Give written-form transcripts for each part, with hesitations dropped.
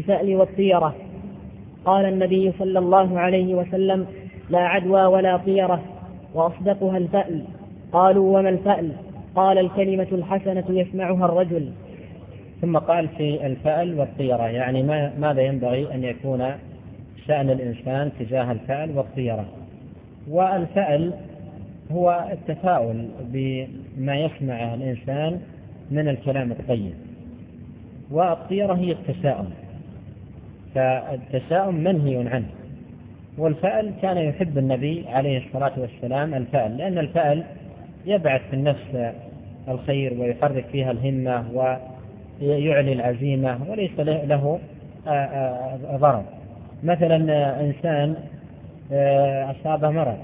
الفأل والطيرة. قال النبي صلى الله عليه وسلم: لا عدوى ولا طيرة، وأصدقها الفأل. قالوا: وما الفأل؟ قال: الكلمة الحسنة يسمعها الرجل. ثم قال في الفأل والطيرة، يعني ماذا ينبغي أن يكون شأن الإنسان تجاه الفأل والطيرة. والفأل هو التفاؤل بما يسمعه الإنسان من الكلام الطيب، والطيرة هي التشاؤم، فالتشاؤم منهي عنه. والفأل كان يحب النبي عليه الصلاة والسلام الفأل، لأن الفأل يبعث في النفس الخير ويحرك فيها الهمة ويعلي العزيمة وليس له ضرر. مثلا إنسان أصابه مرض،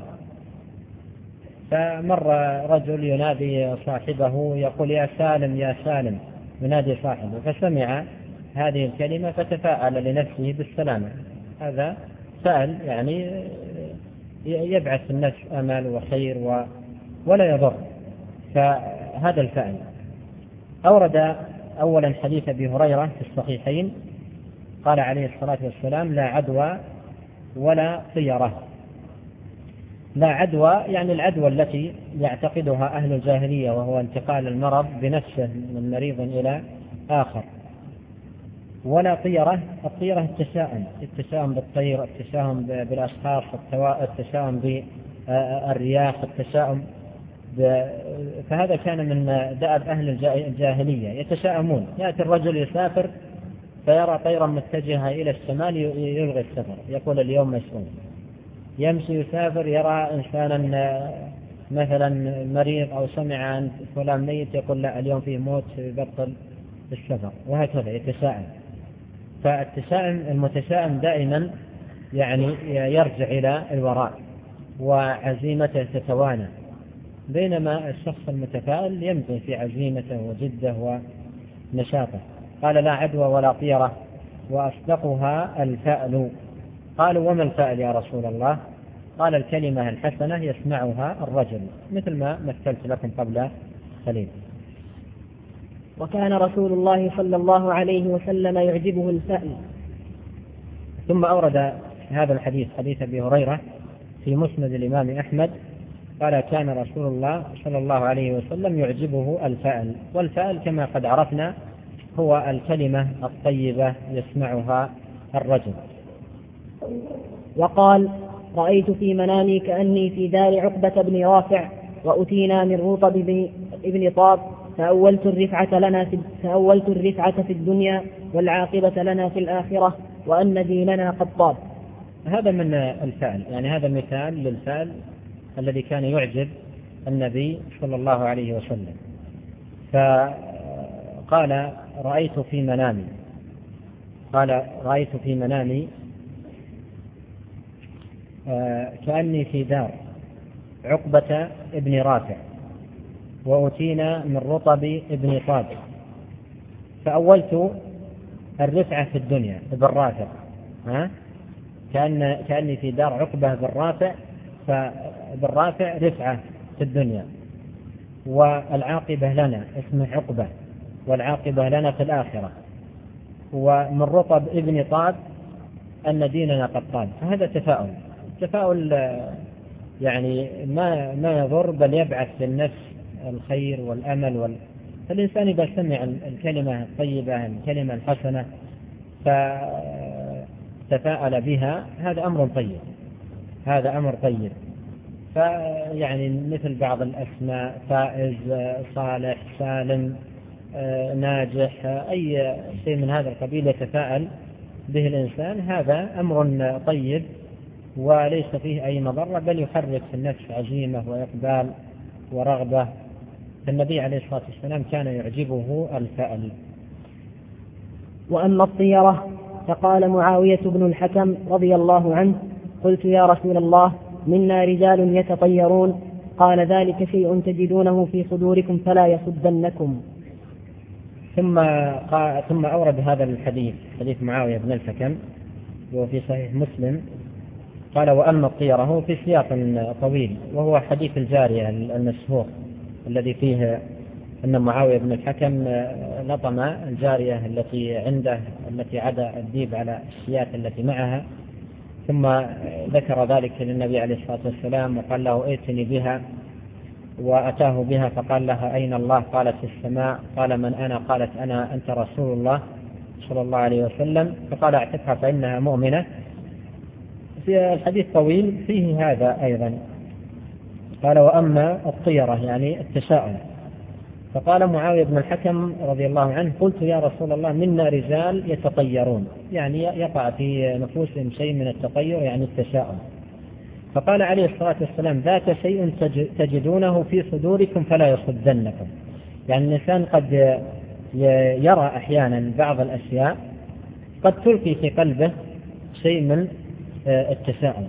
فمر رجل ينادي صاحبه يقول: يا سالم يا سالم، ينادي صاحبه، فسمع هذه الكلمة فتفاءل لنفسه بالسلامة. هذا فأل، يعني يبعث في النفس أمل وخير ولا يضر، فهذا الفأل. أورد أولا حديث أبي هريرة في الصحيحين، قال عليه الصلاة والسلام: لا عدوى ولا طيرة. لا عدوى يعني العدوى التي يعتقدها أهل الجاهلية، وهو انتقال المرض بنفسه من مريض إلى آخر. ولا طيرة، الطيرة التشاؤم بالطير، التشاؤم بالأشخاص، التشاؤم بالرياح، التشاؤم فهذا كان من دأب أهل الجاهلية، يتشاؤمون. يأتي الرجل يسافر فيرى طيرا متجهة إلى الشمال يلغي السفر، يقول: اليوم مسؤول. يمشي يسافر يرى إنسانا مثلا مريض أو سمع عن فلان ميت، يقول: لا، اليوم فيه موت، يبطل السفر، وهكذا يتشاءم. فالتشاؤم المتشائم دائما يعني يرجع إلى الوراء وعزيمته تتوانى، بينما الشخص المتفائل يمضي في عزيمته وجده ونشاطه. قال: لا عدوى ولا طيرة، وأصدقها الفأل. قالوا: وما الفأل يا رسول الله؟ قال: الكلمة الحسنة يسمعها الرجل، مثل ما مثلت لكم قبل قليل. وكان رسول الله صلى الله عليه وسلم يعجبه الفأل. ثم أورد هذا الحديث، حديث أبي هريرة في مسند الإمام أحمد، قال: كان رسول الله صلى الله عليه وسلم يعجبه الفأل. والفأل كما قد عرفنا هو الكلمة الطيبة يسمعها الرجل. وقال: رأيت في منامي كأني في دار عقبة بن رافع، وأتينا من رطب ابن طاب، فأولت الرفعة في الدنيا والعاقبة لنا في الآخرة، وأن ديننا قد طاب. هذا من الفأل، يعني هذا مثال للفأل الذي كان يعجب النبي صلى الله عليه وسلم. فقال: رأيت في منامي كأني في دار عقبة ابن رافع، وأتينا من رطب ابن طاب، فأولت الرفعة في الدنيا بالرافع، كأني في دار عقبة بالرافع، فبالرافع رفعة في الدنيا، والعاقبة لنا اسمه عقبة، والعاقبة لنا في الآخرة، ومن رطب ابن طاب أن ديننا قد طاب. فهذا تفاؤل يعني ما يضر، بل يبعث في النفس الخير والأمل فالإنسان إذا سمع الكلمة الطيبة، الكلمة الحسنة، فتفاءل بها، هذا أمر طيب. فيعني مثل بعض الأسماء: فائز، صالح، سالم، ناجح، أي شيء من هذا القبيل يتفاءل به الإنسان، هذا أمر طيب وليس فيه أي مضرة، بل يحرك في النفس عزيمة وإقبال ورغبة. فالنبي عليه الصلاة والسلام كان يعجبه الفأل. وأما الطيرة فقال معاوية بن الحكم رضي الله عنه: قلت: يا رسول الله، منا رجال يتطيرون. قال: ذلك شيء تجدونه في صدوركم فلا يصدنكم. ثم أورد هذا الحديث، حديث معاوية بن الحكم، وفي صحيح مسلم، قال: وأما الطيرة، هو في سياق طويل، وهو حديث الجارية المشهور الذي فيه أن معاوية بن الحكم لطم الجارية التي عنده التي عدا الديب على الشيات التي معها، ثم ذكر ذلك للنبي عليه الصلاة والسلام وقال له ائتني بها، وأتاه بها فقال لها أين الله؟ قالت في السماء. قال من أنا؟ قالت أنا أنت رسول الله صلى الله عليه وسلم. فقال اعتقها فإنها مؤمنة. في الحديث طويل فيه هذا أيضا. قال وأما الطيرة يعني التشاؤم، فقال معاوية بن الحكم رضي الله عنه قلت يا رسول الله منا رجال يتطيرون، يعني يقع في نفوسهم شيء من التطير يعني التشاؤم. فقال عليه الصلاة والسلام ذاك شيء تجدونه في صدوركم فلا يصدنكم. يعني الإنسان قد يرى أحيانا بعض الأشياء قد تلقي في قلبه شيء من التشاؤم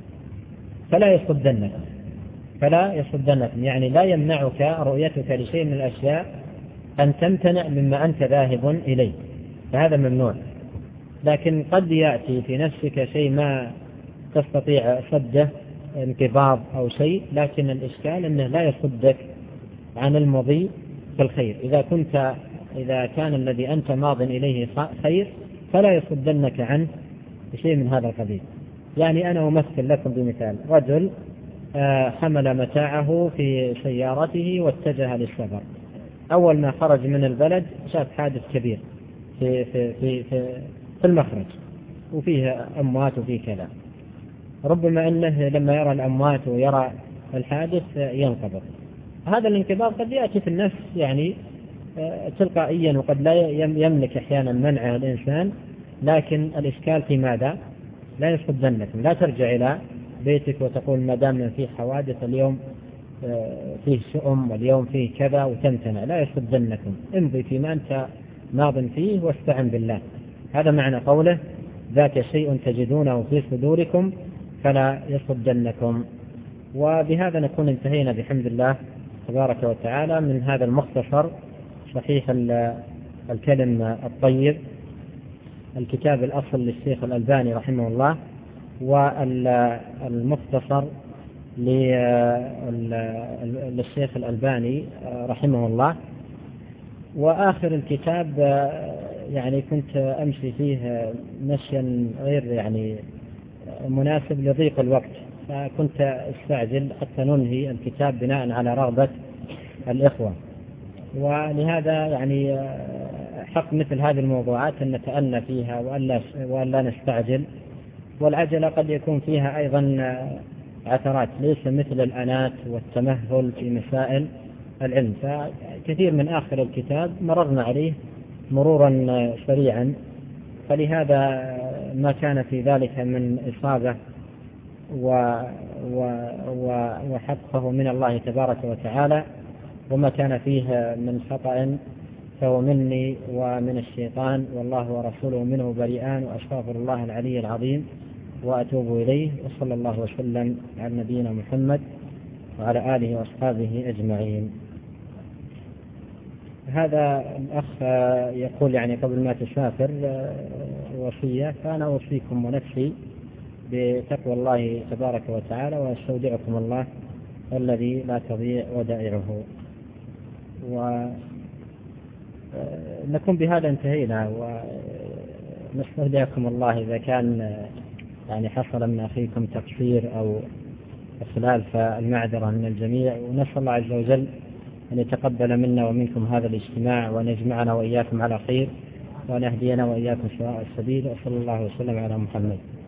فلا يصدنكم، يعني لا يمنعك رؤيتك لشيء من الأشياء أن تمتنع مما أنت ذاهب إليه، فهذا ممنوع. لكن قد يأتي في نفسك شيء ما تستطيع صده، انقباض أو شيء، لكن الإشكال أنه لا يصدك عن المضي في الخير. إذا كان الذي أنت ماض إليه خير فلا يصدنك عنه شيء من هذا القبيل. يعني أنا أمثل لكم بمثال: رجل حمل متاعه في سيارته واتجه للسفر. أول ما خرج من البلد شاف حادث كبير في المخرج، وفيه أموات وفيه كذا. ربما أنه لما يرى الأموات ويرى الحادث ينقبض. هذا الانقباض قد يأتي في النفس يعني تلقائيا، وقد لا يملك أحيانا منع الإنسان، لكن الإشكال في ماذا؟ لا يصدنكم، لا ترجع إلى بيتك وتقول ما دام فيه حوادث اليوم فيه شؤم واليوم فيه كذا وتمتنع. لا يصدنكم، امضي فيما أنت ماض فيه واستعن بالله. هذا معنى قوله ذاك شيء تجدونه في صدوركم فلا يصدنكم. وبهذا نكون انتهينا بحمد الله تبارك وتعالى من هذا المختصر صحيح الكلم الطيب، الكتاب الأصل للشيخ الألباني رحمه الله، والمختصر للشيخ الألباني رحمه الله. وآخر الكتاب يعني كنت أمشي فيه مشيا غير يعني مناسب لضيق الوقت، فكنت استعجل حتى ننهي الكتاب بناء على رغبة الإخوة. ولهذا يعني حق مثل هذه الموضوعات أن نتأنى فيها وألا نستعجل، والعجلة قد يكون فيها أيضا عثرات، ليس مثل الأنات والتمهل في مسائل العلم. فكثير من آخر الكتاب مررنا عليه مرورا سريعا، فلهذا ما كان في ذلك من إصابة وحقه من الله تبارك وتعالى، وما كان فيه من خطأ فهو مني ومن الشيطان، والله ورسوله منه بريئان، وأستغفر الله العلي العظيم وأتوب إليه. وصلى الله وسلم على نبينا محمد وعلى آله وأصحابه أجمعين. هذا الأخ يقول يعني قبل ما تسافر وصية، فأنا أوصيكم ونفسي بتقوى الله تبارك وتعالى، وأستودعكم الله الذي لا تضيع ودائعه. ونكون بهذا انتهينا، ونستودعكم الله إذا كان يعني حصل من أخيكم تقصير أو إخلال فالمعذرة من الجميع، ونسأل الله عز وجل أن يتقبل منا ومنكم هذا الاجتماع، وأن يجمعنا وإياكم على خير، وأن يهدينا وإياكم سواء السبيل. وصلى الله وسلم على محمد.